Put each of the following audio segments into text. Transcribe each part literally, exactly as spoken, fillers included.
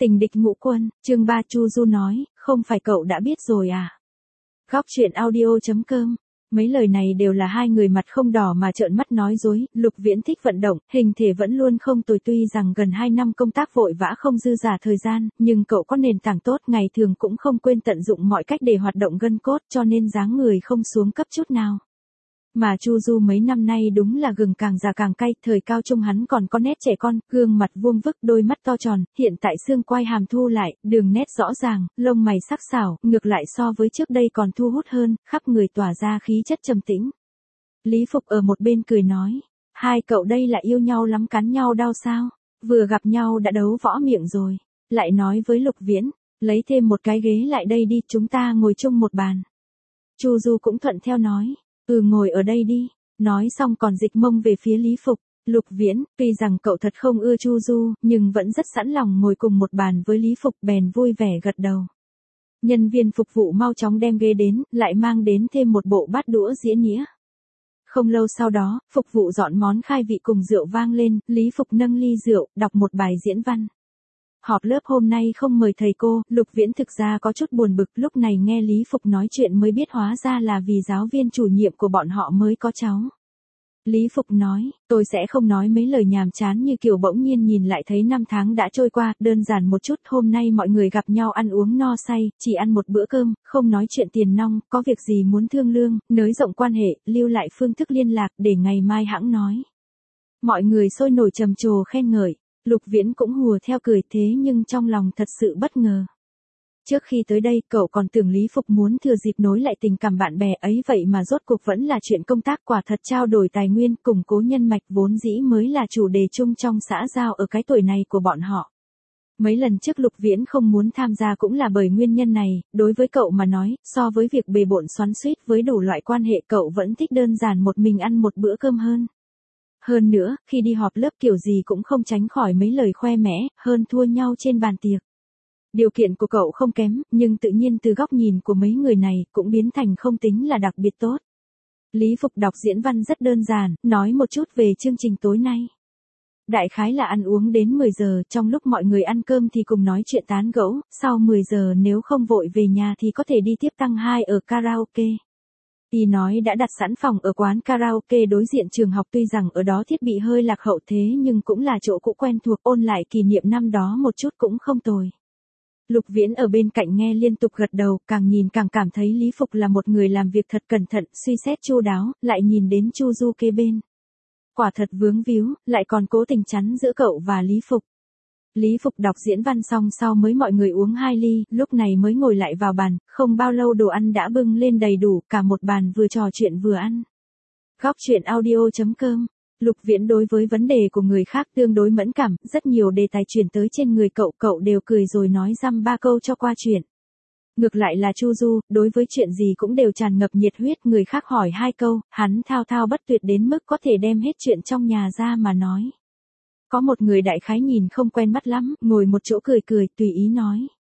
Tình địch ngũ quân, chương ba. Chu Du nói, không phải cậu đã biết rồi à? Góc truyện audio.com. Mấy lời này đều là hai người mặt không đỏ mà trợn mắt nói dối. Lục Viễn thích vận động, hình thể vẫn luôn không tồi, tuy rằng gần hai năm công tác vội vã không dư giả thời gian, nhưng cậu có nền tảng tốt, ngày thường cũng không quên tận dụng mọi cách để hoạt động gân cốt, cho nên dáng người không xuống cấp chút nào. Mà Chu Du mấy năm nay đúng là gừng càng già càng cay, thời cao trung hắn còn có nét trẻ con, gương mặt vuông vức, đôi mắt to tròn, hiện tại xương quai hàm thu lại, đường nét rõ ràng, lông mày sắc sảo, ngược lại so với trước đây còn thu hút hơn, khắp người tỏa ra khí chất trầm tĩnh. Lý Phục ở một bên cười nói, hai cậu đây là yêu nhau lắm, cắn nhau đau sao? Vừa gặp nhau đã đấu võ miệng rồi. Lại nói với Lục Viễn, lấy thêm một cái ghế lại đây đi, chúng ta ngồi chung một bàn. Chu Du cũng thuận theo nói. Ừ, ngồi ở đây đi. Nói xong còn dịch mông về phía Lý Phục. Lục Viễn, tuy rằng cậu thật không ưa Chu Du, nhưng vẫn rất sẵn lòng ngồi cùng một bàn với Lý Phục, bèn vui vẻ gật đầu. Nhân viên phục vụ mau chóng đem ghế đến, lại mang đến thêm một bộ bát đũa dĩa nĩa. Không lâu sau đó, phục vụ dọn món khai vị cùng rượu vang lên, Lý Phục nâng ly rượu, đọc một bài diễn văn. Họp lớp hôm nay không mời thầy cô, Lục Viễn thực ra có chút buồn bực, lúc này nghe Lý Phục nói chuyện mới biết hóa ra là vì giáo viên chủ nhiệm của bọn họ mới có cháu. Lý Phục nói, tôi sẽ không nói mấy lời nhàm chán như kiểu bỗng nhiên nhìn lại thấy năm tháng đã trôi qua, đơn giản một chút, hôm nay mọi người gặp nhau ăn uống no say, chỉ ăn một bữa cơm, không nói chuyện tiền nong, có việc gì muốn thương lượng, nới rộng quan hệ, lưu lại phương thức liên lạc để ngày mai hãng nói. Mọi người sôi nổi trầm trồ khen ngợi. Lục Viễn cũng hùa theo cười, thế nhưng trong lòng thật sự bất ngờ. Trước khi tới đây, cậu còn tưởng Lý Phục muốn thừa dịp nối lại tình cảm bạn bè ấy, vậy mà rốt cuộc vẫn là chuyện công tác, quả thật trao đổi tài nguyên, củng cố nhân mạch vốn dĩ mới là chủ đề chung trong xã giao ở cái tuổi này của bọn họ. Mấy lần trước Lục Viễn không muốn tham gia cũng là bởi nguyên nhân này, đối với cậu mà nói, so với việc bề bộn xoắn xuýt với đủ loại quan hệ, cậu vẫn thích đơn giản một mình ăn một bữa cơm hơn. Hơn nữa, khi đi họp lớp kiểu gì cũng không tránh khỏi mấy lời khoe mẽ, hơn thua nhau trên bàn tiệc. Điều kiện của cậu không kém, nhưng tự nhiên từ góc nhìn của mấy người này, cũng biến thành không tính là đặc biệt tốt. Lý Phục đọc diễn văn rất đơn giản, nói một chút về chương trình tối nay. Đại khái là ăn uống đến mười giờ, trong lúc mọi người ăn cơm thì cùng nói chuyện tán gẫu, sau mười giờ nếu không vội về nhà thì có thể đi tiếp tăng hai ở karaoke. Y nói đã đặt sẵn phòng ở quán karaoke đối diện trường học, tuy rằng ở đó thiết bị hơi lạc hậu thế nhưng cũng là chỗ cũ quen thuộc, ôn lại kỷ niệm năm đó một chút cũng không tồi. Lục Viễn ở bên cạnh nghe liên tục gật đầu, càng nhìn càng cảm thấy Lý Phục là một người làm việc thật cẩn thận, suy xét chu đáo, lại nhìn đến Chu Du kế bên. Quả thật vướng víu, lại còn cố tình chắn giữa cậu và Lý Phục. Lý Phục đọc diễn văn xong sau mới mọi người uống hai ly, lúc này mới ngồi lại vào bàn, không bao lâu đồ ăn đã bưng lên đầy đủ, cả một bàn vừa trò chuyện vừa ăn. Góc truyện audio.com. Lục Viễn đối với vấn đề của người khác tương đối mẫn cảm, rất nhiều đề tài chuyển tới trên người cậu, cậu đều cười rồi nói dăm ba câu cho qua chuyện. Ngược lại là Chu Du, đối với chuyện gì cũng đều tràn ngập nhiệt huyết, người khác hỏi hai câu, hắn thao thao bất tuyệt đến mức có thể đem hết chuyện trong nhà ra mà nói. Có một người đại khái nhìn không quen mắt lắm, ngồi một chỗ cười cười, tùy ý nói.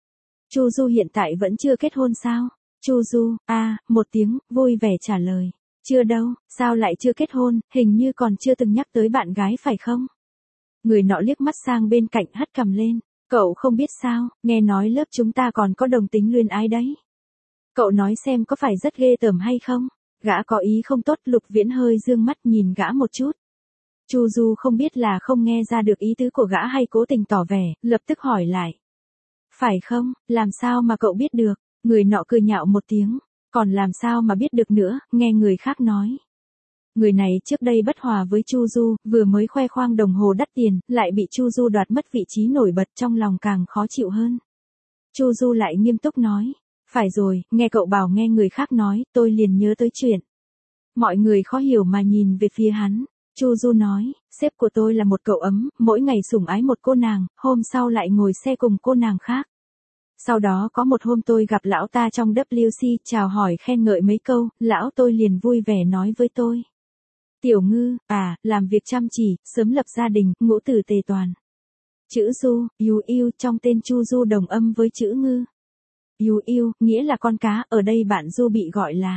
Chu Du hiện tại vẫn chưa kết hôn sao? Chu Du, a, à, một tiếng, vui vẻ trả lời. Chưa đâu, sao lại chưa kết hôn, hình như còn chưa từng nhắc tới bạn gái phải không? Người nọ liếc mắt sang bên cạnh hất cằm lên. Cậu không biết sao, nghe nói lớp chúng ta còn có đồng tính luyến ái đấy. Cậu nói xem có phải rất ghê tởm hay không? Gã có ý không tốt, Lục Viễn hơi dương mắt nhìn gã một chút. Chu Du không biết là không nghe ra được ý tứ của gã hay cố tình tỏ vẻ, lập tức hỏi lại. Phải không, làm sao mà cậu biết được? Người nọ cười nhạo một tiếng, còn làm sao mà biết được nữa, nghe người khác nói. Người này trước đây bất hòa với Chu Du, vừa mới khoe khoang đồng hồ đắt tiền, lại bị Chu Du đoạt mất vị trí nổi bật, trong lòng càng khó chịu hơn. Chu Du lại nghiêm túc nói, phải rồi, nghe cậu bảo nghe người khác nói, tôi liền nhớ tới chuyện. Mọi người khó hiểu mà nhìn về phía hắn. Chu Du nói, sếp của tôi là một cậu ấm, mỗi ngày sủng ái một cô nàng, hôm sau lại ngồi xe cùng cô nàng khác. Sau đó có một hôm tôi gặp lão ta trong W C, chào hỏi khen ngợi mấy câu, lão tôi liền vui vẻ nói với tôi. Tiểu Ngư, à, làm việc chăm chỉ, sớm lập gia đình, ngũ tử tề toàn. Chữ Du, yêu yêu trong tên Chu Du đồng âm với chữ Ngư. Yêu yêu, nghĩa là con cá, ở đây bạn Du bị gọi là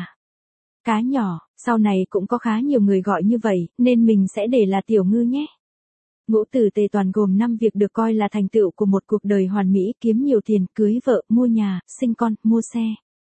cá nhỏ, sau này cũng có khá nhiều người gọi như vậy, nên mình sẽ để là Tiểu Ngư nhé. Ngũ tử tề toàn gồm năm việc được coi là thành tựu của một cuộc đời hoàn mỹ: kiếm nhiều tiền, cưới vợ, mua nhà, sinh con, mua xe.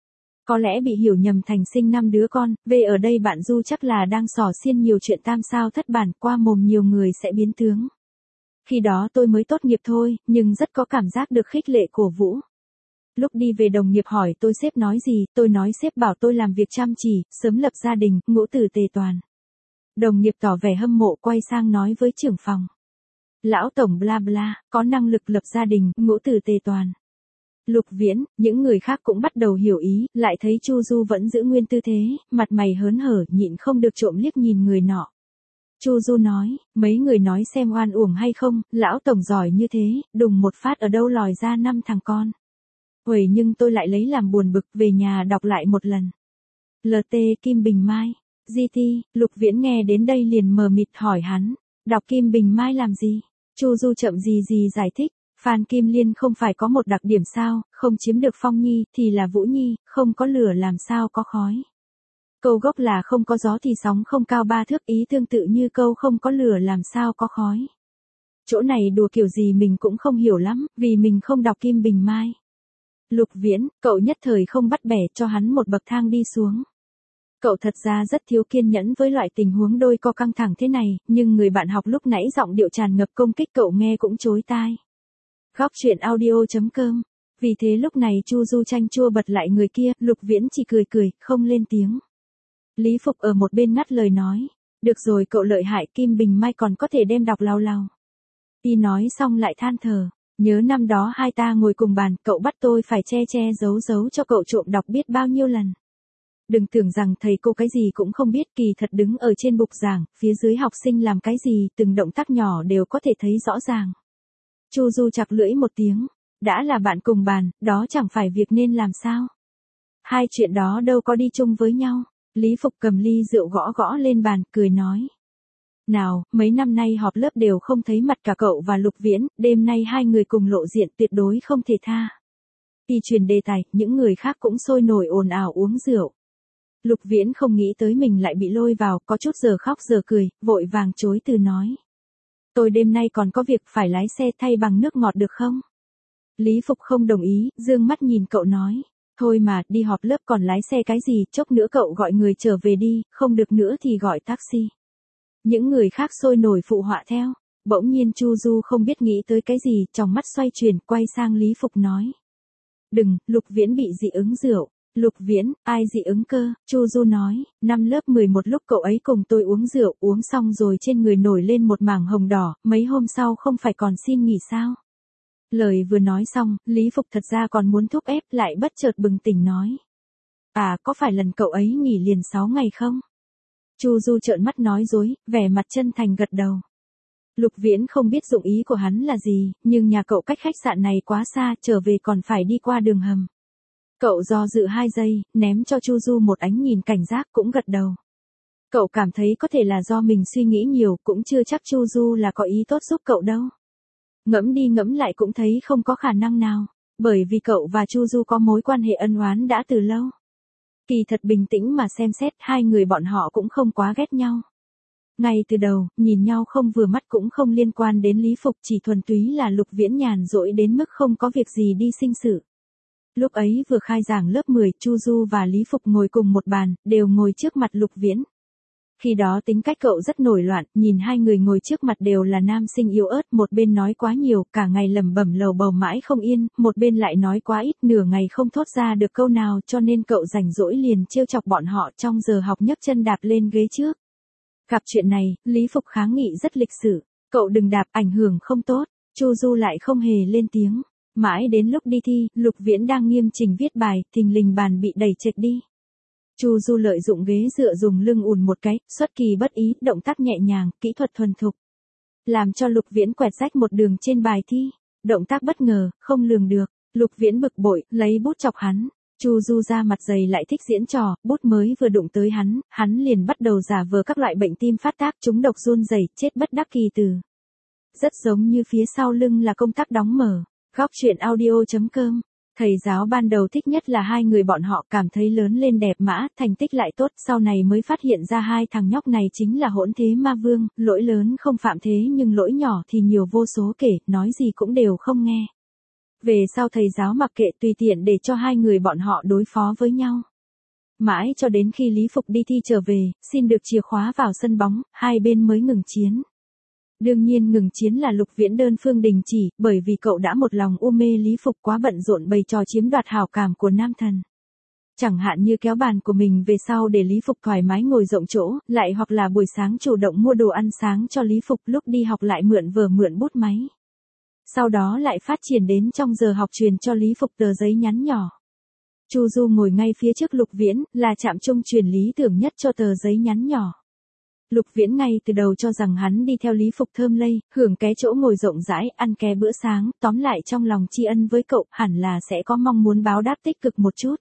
Có lẽ bị hiểu nhầm thành sinh năm đứa con, về ở đây bạn Du chắc là đang xỏ xiên nhiều chuyện tam sao thất bản, qua mồm nhiều người sẽ biến tướng. Khi đó tôi mới tốt nghiệp thôi, nhưng rất có cảm giác được khích lệ cổ vũ. Lúc đi về đồng nghiệp hỏi tôi sếp nói gì, tôi nói sếp bảo tôi làm việc chăm chỉ, sớm lập gia đình, Ngũ tử tề toàn. Đồng nghiệp tỏ vẻ hâm mộ quay sang nói với trưởng phòng. Lão tổng bla bla, có năng lực lập gia đình, Ngũ tử tề toàn. Lục Viễn, những người khác cũng bắt đầu hiểu ý, lại thấy Chu Du vẫn giữ nguyên tư thế, mặt mày hớn hở, nhịn không được trộm liếc nhìn người nọ. Chu Du nói, mấy người nói xem oan uổng hay không, lão tổng giỏi như thế, đùng một phát ở đâu lòi ra năm thằng con. Uầy, nhưng tôi lại lấy làm buồn bực, về nhà đọc lại một lần. lờ tê Kim Bình Mai, giê tê, Lục Viễn nghe đến đây liền mờ mịt hỏi hắn, đọc Kim Bình Mai làm gì? Chu Du chậm gì gì giải thích, Phan Kim Liên không phải có một đặc điểm sao, không chiếm được Phong Nhi thì là Vũ Nhi, không có lửa làm sao có khói. Câu gốc là không có gió thì sóng không cao ba thước, ý tương tự như câu không có lửa làm sao có khói. Chỗ này đùa kiểu gì mình cũng không hiểu lắm, vì mình không đọc Kim Bình Mai. Lục Viễn, cậu nhất thời không bắt bẻ cho hắn một bậc thang đi xuống. Cậu thật ra rất thiếu kiên nhẫn với loại tình huống đôi co căng thẳng thế này, nhưng người bạn học lúc nãy giọng điệu tràn ngập công kích cậu nghe cũng chối tai. Góc truyện audio chấm com. Vì thế lúc này Chu Du chanh chua bật lại người kia, Lục Viễn chỉ cười cười, không lên tiếng. Lý Phục ở một bên ngắt lời nói, được rồi cậu lợi hại, Kim Bình Mai còn có thể đem đọc lao lao. Y nói xong lại than thở, nhớ năm đó hai ta ngồi cùng bàn, cậu bắt tôi phải che che giấu giấu cho cậu trộm đọc biết bao nhiêu lần. Đừng tưởng rằng thầy cô cái gì cũng không biết, kỳ thật đứng ở trên bục giảng, phía dưới học sinh làm cái gì, từng động tác nhỏ đều có thể thấy rõ ràng. Chu Du chặt lưỡi một tiếng, đã là bạn cùng bàn, đó chẳng phải việc nên làm sao. Hai chuyện đó đâu có đi chung với nhau. Lý Phục cầm ly rượu gõ gõ lên bàn, cười nói. Nào, mấy năm nay họp lớp đều không thấy mặt cả cậu và Lục Viễn, đêm nay hai người cùng lộ diện tuyệt đối không thể tha. Y truyền đề tài, những người khác cũng sôi nổi ồn ào uống rượu. Lục Viễn không nghĩ tới mình lại bị lôi vào, có chút giờ khóc giờ cười, vội vàng chối từ nói. Tôi đêm nay còn có việc phải lái xe, thay bằng nước ngọt được không? Lý Phục không đồng ý, dương mắt nhìn cậu nói. Thôi mà, đi họp lớp còn lái xe cái gì, chốc nữa cậu gọi người trở về đi, không được nữa thì gọi taxi. Những người khác sôi nổi phụ họa theo. Bỗng nhiên Chu Du không biết nghĩ tới cái gì, trong mắt xoay chuyển, quay sang Lý Phục nói. Đừng, Lục Viễn bị dị ứng rượu. Lục Viễn, ai dị ứng cơ? Chu Du nói, năm lớp mười một lúc cậu ấy cùng tôi uống rượu, uống xong rồi trên người nổi lên một mảng hồng đỏ, mấy hôm sau không phải còn xin nghỉ sao? Lời vừa nói xong, Lý Phục thật ra còn muốn thúc ép, lại bất chợt bừng tỉnh nói. À, có phải lần cậu ấy nghỉ liền sáu ngày không? Chu Du trợn mắt nói dối, vẻ mặt chân thành gật đầu. Lục Viễn không biết dụng ý của hắn là gì, nhưng nhà cậu cách khách sạn này quá xa, trở về còn phải đi qua đường hầm. Cậu do dự hai giây, ném cho Chu Du một ánh nhìn cảnh giác, cũng gật đầu. Cậu cảm thấy có thể là do mình suy nghĩ nhiều, cũng chưa chắc Chu Du là có ý tốt giúp cậu đâu. Ngẫm đi ngẫm lại cũng thấy không có khả năng nào, bởi vì cậu và Chu Du có mối quan hệ ân oán đã từ lâu. Kỳ thật bình tĩnh mà xem xét, hai người bọn họ cũng không quá ghét nhau. Ngay từ đầu, nhìn nhau không vừa mắt cũng không liên quan đến Lý Phục, chỉ thuần túy là Lục Viễn nhàn rỗi đến mức không có việc gì đi sinh sự. Lúc ấy vừa khai giảng lớp mười, Chu Du và Lý Phục ngồi cùng một bàn, đều ngồi trước mặt Lục Viễn. Khi đó tính cách cậu rất nổi loạn, nhìn hai người ngồi trước mặt đều là nam sinh yếu ớt, một bên nói quá nhiều, cả ngày lẩm bẩm lầu bầu mãi không yên, một bên lại nói quá ít, nửa ngày không thốt ra được câu nào, cho nên cậu rảnh rỗi liền trêu chọc bọn họ, trong giờ học nhấc chân đạp lên ghế trước. Gặp chuyện này, Lý Phục kháng nghị rất lịch sự, cậu đừng đạp, ảnh hưởng không tốt. Chu Du lại không hề lên tiếng. Mãi đến lúc đi thi, Lục Viễn đang nghiêm chỉnh viết bài, thình lình bàn bị đẩy trệt đi. Chu Du lợi dụng ghế dựa dùng lưng ùn một cái, xuất kỳ bất ý, động tác nhẹ nhàng, kỹ thuật thuần thục. Làm cho Lục Viễn quẹt rách một đường trên bài thi. Động tác bất ngờ, không lường được. Lục Viễn bực bội, lấy bút chọc hắn. Chu Du ra mặt dày lại thích diễn trò, bút mới vừa đụng tới hắn, hắn liền bắt đầu giả vờ các loại bệnh tim phát tác, trúng độc run rẩy, chết bất đắc kỳ từ. Rất giống như phía sau lưng là công tắc đóng mở. Góc truyện audio chấm com Thầy giáo ban đầu thích nhất là hai người bọn họ, cảm thấy lớn lên đẹp mã, thành tích lại tốt, sau này mới phát hiện ra hai thằng nhóc này chính là hỗn thế ma vương, lỗi lớn không phạm thế nhưng lỗi nhỏ thì nhiều vô số kể, nói gì cũng đều không nghe. Về sau thầy giáo mặc kệ, tùy tiện để cho hai người bọn họ đối phó với nhau. Mãi cho đến khi Lý Phục đi thi trở về, xin được chìa khóa vào sân bóng, hai bên mới ngừng chiến. Đương nhiên ngừng chiến là Lục Viễn đơn phương đình chỉ, bởi vì cậu đã một lòng u mê Lý Phục, quá bận rộn bày trò chiếm đoạt hảo cảm của nam thần. Chẳng hạn như kéo bàn của mình về sau để Lý Phục thoải mái ngồi rộng chỗ, lại hoặc là buổi sáng chủ động mua đồ ăn sáng cho Lý Phục, lúc đi học lại mượn vở mượn bút máy. Sau đó lại phát triển đến trong giờ học truyền cho Lý Phục tờ giấy nhắn nhỏ. Chu Du ngồi ngay phía trước Lục Viễn, là trạm trung truyền lý tưởng nhất cho tờ giấy nhắn nhỏ. Lục Viễn ngay từ đầu cho rằng hắn đi theo Lý Phục thơm lây, hưởng ké chỗ ngồi rộng rãi, ăn ké bữa sáng, tóm lại trong lòng tri ân với cậu, hẳn là sẽ có mong muốn báo đáp tích cực một chút.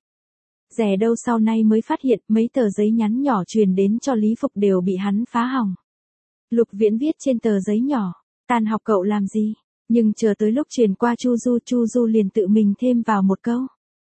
Dè đâu sau này mới phát hiện mấy tờ giấy nhắn nhỏ truyền đến cho Lý Phục đều bị hắn phá hỏng. Lục Viễn viết trên tờ giấy nhỏ, tan học cậu làm gì? Nhưng chờ tới lúc truyền qua Chu Du, Chu Du liền tự mình thêm vào một câu.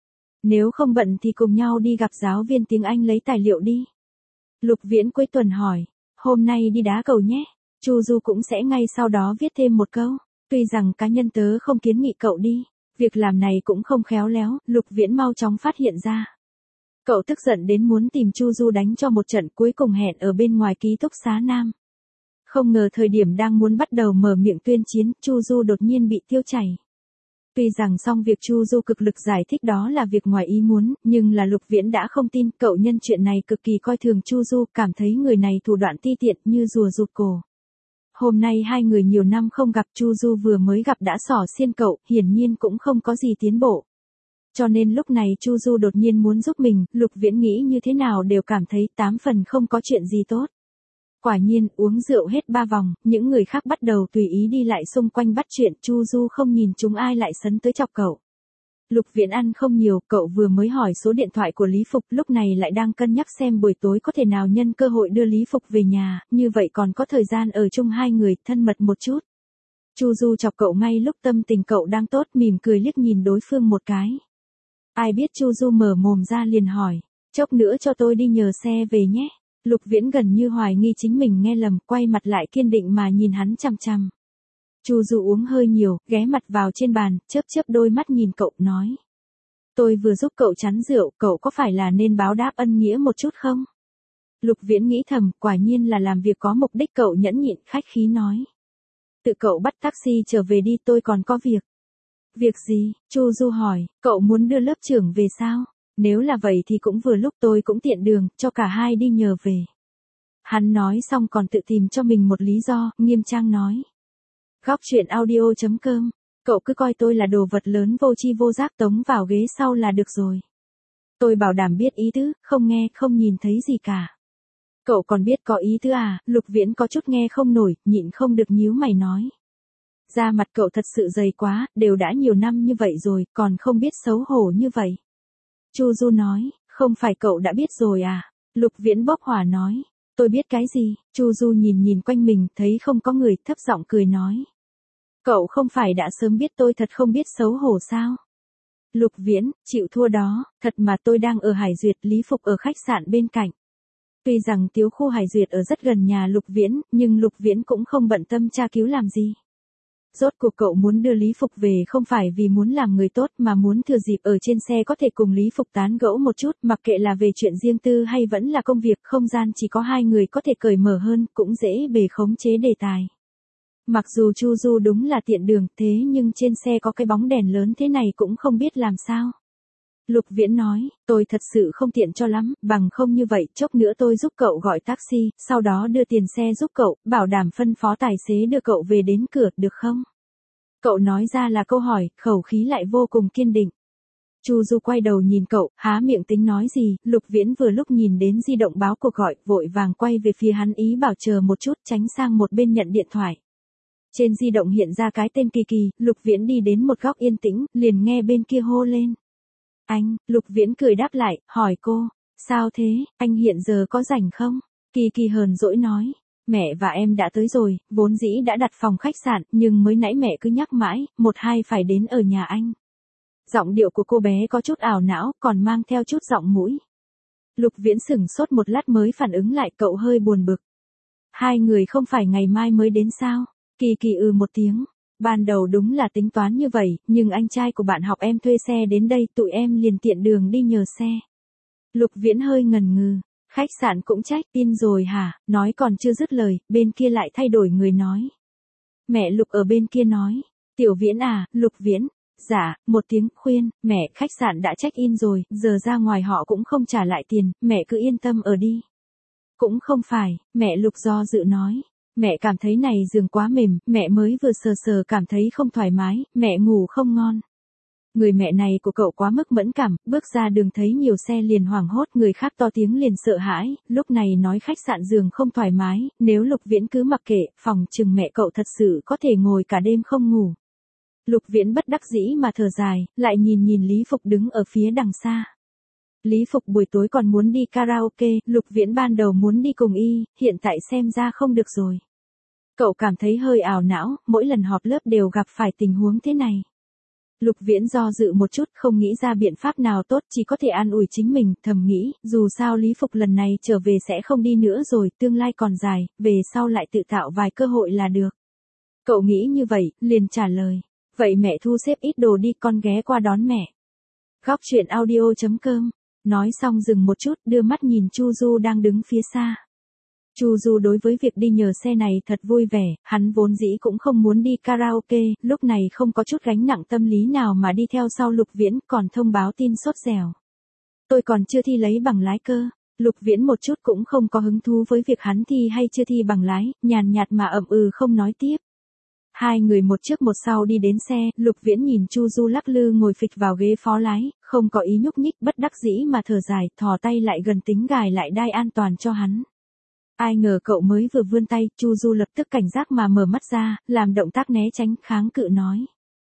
Nếu không bận thì cùng nhau đi gặp giáo viên tiếng Anh lấy tài liệu đi. Lục Viễn cuối tuần hỏi, hôm nay đi đá cầu nhé. Chu Du cũng sẽ ngay sau đó viết thêm một câu, tuy rằng cá nhân tớ không kiến nghị cậu đi, việc làm này cũng không khéo léo, Lục Viễn mau chóng phát hiện ra. Cậu tức giận đến muốn tìm Chu Du đánh cho một trận, cuối cùng hẹn ở bên ngoài ký túc xá Nam. Không ngờ thời điểm đang muốn bắt đầu mở miệng tuyên chiến, Chu Du đột nhiên bị tiêu chảy. Tuy rằng xong việc Chu Du cực lực giải thích đó là việc ngoài ý muốn, nhưng là Lục Viễn đã không tin, cậu nhân chuyện này cực kỳ coi thường Chu Du, cảm thấy người này thủ đoạn ti tiện như rùa rụt cổ. Hôm nay hai người nhiều năm không gặp, Chu Du vừa mới gặp đã xỏ xiên cậu, hiển nhiên cũng không có gì tiến bộ. Cho nên lúc này Chu Du đột nhiên muốn giúp mình, Lục Viễn nghĩ như thế nào đều cảm thấy tám phần không có chuyện gì tốt. Quả nhiên, uống rượu hết ba vòng, những người khác bắt đầu tùy ý đi lại xung quanh bắt chuyện, Chu Du không nhìn chúng ai lại sấn tới chọc cậu. Lục Viễn ăn không nhiều, cậu vừa mới hỏi số điện thoại của Lý Phục, lúc này lại đang cân nhắc xem buổi tối có thể nào nhân cơ hội đưa Lý Phục về nhà, như vậy còn có thời gian ở chung hai người, thân mật một chút. Chu Du chọc cậu ngay lúc tâm tình cậu đang tốt, mỉm cười liếc nhìn đối phương một cái. Ai biết Chu Du mở mồm ra liền hỏi, chốc nữa cho tôi đi nhờ xe về nhé. Lục Viễn gần như hoài nghi chính mình nghe lầm, quay mặt lại kiên định mà nhìn hắn chằm chằm. Chu Du uống hơi nhiều, ghé mặt vào trên bàn, chớp chớp đôi mắt nhìn cậu, nói. Tôi vừa giúp cậu chắn rượu, cậu có phải là nên báo đáp ân nghĩa một chút không? Lục Viễn nghĩ thầm, quả nhiên là làm việc có mục đích, cậu nhẫn nhịn khách khí nói. Tự cậu bắt taxi trở về đi, tôi còn có việc. Việc gì? Chu Du hỏi, cậu muốn đưa lớp trưởng về sao? Nếu là vậy thì cũng vừa lúc, tôi cũng tiện đường, cho cả hai đi nhờ về. Hắn nói xong còn tự tìm cho mình một lý do, nghiêm trang nói. Góc truyện audio chấm com, cậu cứ coi tôi là đồ vật lớn vô tri vô giác tống vào ghế sau là được rồi. Tôi bảo đảm biết ý tứ, không nghe, không nhìn thấy gì cả. Cậu còn biết có ý tứ à? Lục Viễn có chút nghe không nổi, nhịn không được nhíu mày nói. Da mặt cậu thật sự dày quá, đều đã nhiều năm như vậy rồi, còn không biết xấu hổ như vậy. Chu Du nói, không phải cậu đã biết rồi à? Lục Viễn bốc hỏa nói, tôi biết cái gì? Chu Du nhìn nhìn quanh mình, thấy không có người, thấp giọng cười nói. Cậu không phải đã sớm biết tôi thật không biết xấu hổ sao? Lục Viễn, chịu thua đó, thật mà tôi đang ở Hải Duyệt, Lý Phục ở khách sạn bên cạnh. Tuy rằng tiếu khu Hải Duyệt ở rất gần nhà Lục Viễn, nhưng Lục Viễn cũng không bận tâm tra cứu làm gì. Rốt cuộc cậu muốn đưa Lý Phục về không phải vì muốn làm người tốt mà muốn thừa dịp ở trên xe có thể cùng Lý Phục tán gẫu một chút, mặc kệ là về chuyện riêng tư hay vẫn là công việc, không gian chỉ có hai người có thể cởi mở hơn, cũng dễ bề khống chế đề tài. Mặc dù Chu Du đúng là tiện đường, thế nhưng trên xe có cái bóng đèn lớn thế này cũng không biết làm sao. Lục Viễn nói, tôi thật sự không tiện cho lắm, bằng không như vậy, chốc nữa tôi giúp cậu gọi taxi, sau đó đưa tiền xe giúp cậu, bảo đảm phân phó tài xế đưa cậu về đến cửa, được không? Cậu nói ra là câu hỏi, khẩu khí lại vô cùng kiên định. Chu Du quay đầu nhìn cậu, há miệng tính nói gì, Lục Viễn vừa lúc nhìn đến di động báo cuộc gọi, vội vàng quay về phía hắn ý bảo chờ một chút, tránh sang một bên nhận điện thoại. Trên di động hiện ra cái tên Kỳ Kỳ, Lục Viễn đi đến một góc yên tĩnh, liền nghe bên kia hô lên. Anh, Lục Viễn cười đáp lại, hỏi cô, sao thế, anh hiện giờ có rảnh không? Kỳ Kỳ hờn dỗi nói, mẹ và em đã tới rồi, vốn dĩ đã đặt phòng khách sạn, nhưng mới nãy mẹ cứ nhắc mãi, một hai phải đến ở nhà anh. Giọng điệu của cô bé có chút ảo não, còn mang theo chút giọng mũi. Lục Viễn sửng sốt một lát mới phản ứng lại, cậu hơi buồn bực. Hai người không phải ngày mai mới đến sao? Kỳ Kỳ ừ một tiếng. Ban đầu đúng là tính toán như vậy, nhưng anh trai của bạn học em thuê xe đến đây, tụi em liền tiện đường đi nhờ xe. Lục Viễn hơi ngần ngừ. Khách sạn cũng trách, tin rồi hả? Nói còn chưa dứt lời, bên kia lại thay đổi người nói. Mẹ Lục ở bên kia nói. Tiểu Viễn à, Lục Viễn. Dạ, một tiếng khuyên, mẹ, khách sạn đã check in rồi, giờ ra ngoài họ cũng không trả lại tiền, mẹ cứ yên tâm ở đi. Cũng không phải, mẹ Lục do dự nói. Mẹ cảm thấy này giường quá mềm, mẹ mới vừa sờ sờ cảm thấy không thoải mái, mẹ ngủ không ngon. Người mẹ này của cậu quá mức mẫn cảm, bước ra đường thấy nhiều xe liền hoảng hốt, người khác to tiếng liền sợ hãi, lúc này nói khách sạn giường không thoải mái, nếu Lục Viễn cứ mặc kệ, phòng chừng mẹ cậu thật sự có thể ngồi cả đêm không ngủ. Lục Viễn bất đắc dĩ mà thở dài, lại nhìn nhìn Lý Phục đứng ở phía đằng xa. Lý Phục buổi tối còn muốn đi karaoke, Lục Viễn ban đầu muốn đi cùng y, hiện tại xem ra không được rồi. Cậu cảm thấy hơi ảo não, mỗi lần họp lớp đều gặp phải tình huống thế này. Lục Viễn do dự một chút, không nghĩ ra biện pháp nào tốt, chỉ có thể an ủi chính mình, thầm nghĩ, dù sao Lý Phục lần này trở về sẽ không đi nữa rồi, tương lai còn dài, về sau lại tự tạo vài cơ hội là được. Cậu nghĩ như vậy, liền trả lời. Vậy mẹ thu xếp ít đồ đi, con ghé qua đón mẹ. Góc truyện audio chấm com. Nói xong dừng một chút, đưa mắt nhìn Chu Du đang đứng phía xa. Chu Du đối với việc đi nhờ xe này thật vui vẻ, hắn vốn dĩ cũng không muốn đi karaoke, lúc này không có chút gánh nặng tâm lý nào mà đi theo sau Lục Viễn, còn thông báo tin sốt dẻo. Tôi còn chưa thi lấy bằng lái cơ. Lục Viễn một chút cũng không có hứng thú với việc hắn thi hay chưa thi bằng lái, nhàn nhạt mà ậm ừ không nói tiếp. Hai người một trước một sau đi đến xe, Lục Viễn nhìn Chu Du lắc lư ngồi phịch vào ghế phó lái, không có ý nhúc nhích, bất đắc dĩ mà thở dài, thò tay lại gần tính gài lại đai an toàn cho hắn. Ai ngờ cậu mới vừa vươn tay, Chu Du lập tức cảnh giác mà mở mắt ra, làm động tác né tránh, kháng cự nói.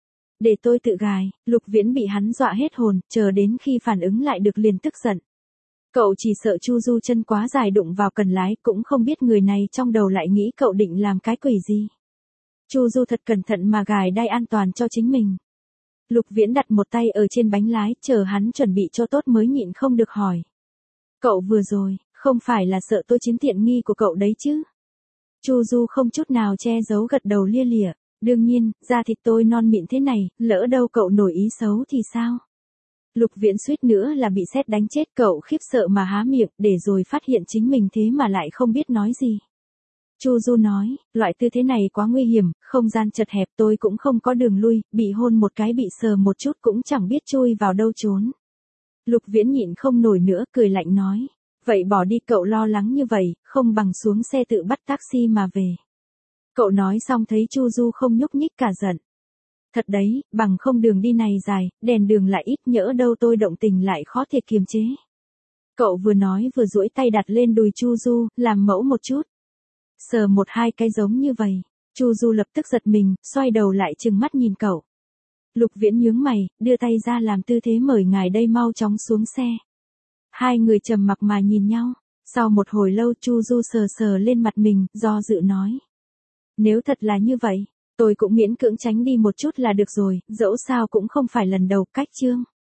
Để tôi tự gài. Lục Viễn bị hắn dọa hết hồn, chờ đến khi phản ứng lại được liền tức giận. Cậu chỉ sợ Chu Du chân quá dài đụng vào cần lái, cũng không biết người này trong đầu lại nghĩ cậu định làm cái quỷ gì. Chu Du thật cẩn thận mà gài đai an toàn cho chính mình. Lục Viễn đặt một tay ở trên bánh lái, chờ hắn chuẩn bị cho tốt mới nhịn không được hỏi. Cậu vừa rồi, không phải là sợ tôi chiếm tiện nghi của cậu đấy chứ? Chu Du không chút nào che giấu gật đầu lia lịa. Đương nhiên, da thịt tôi non mịn thế này, lỡ đâu cậu nổi ý xấu thì sao? Lục Viễn suýt nữa là bị sét đánh chết, cậu khiếp sợ mà há miệng, để rồi phát hiện chính mình thế mà lại không biết nói gì. Chu Du nói, loại tư thế này quá nguy hiểm, không gian chật hẹp, tôi cũng không có đường lui, bị hôn một cái bị sờ một chút cũng chẳng biết chui vào đâu trốn. Lục Viễn nhịn không nổi nữa, cười lạnh nói, vậy bỏ đi, cậu lo lắng như vậy, không bằng xuống xe tự bắt taxi mà về. Cậu nói xong thấy Chu Du không nhúc nhích cả giận. Thật đấy, bằng không đường đi này dài, đèn đường lại ít, nhỡ đâu tôi động tình lại khó thể kiềm chế. Cậu vừa nói vừa duỗi tay đặt lên đùi Chu Du, làm mẫu một chút. Sờ một hai cái giống như vậy. Chu Du lập tức giật mình, xoay đầu lại trừng mắt nhìn cậu. Lục Viễn nhướng mày, đưa tay ra làm tư thế mời ngài đây mau chóng xuống xe. Hai người trầm mặc mà nhìn nhau. Sau một hồi lâu Chu Du sờ sờ lên mặt mình, do dự nói. Nếu thật là như vậy, tôi cũng miễn cưỡng tránh đi một chút là được rồi, dẫu sao cũng không phải lần đầu. Cách chương.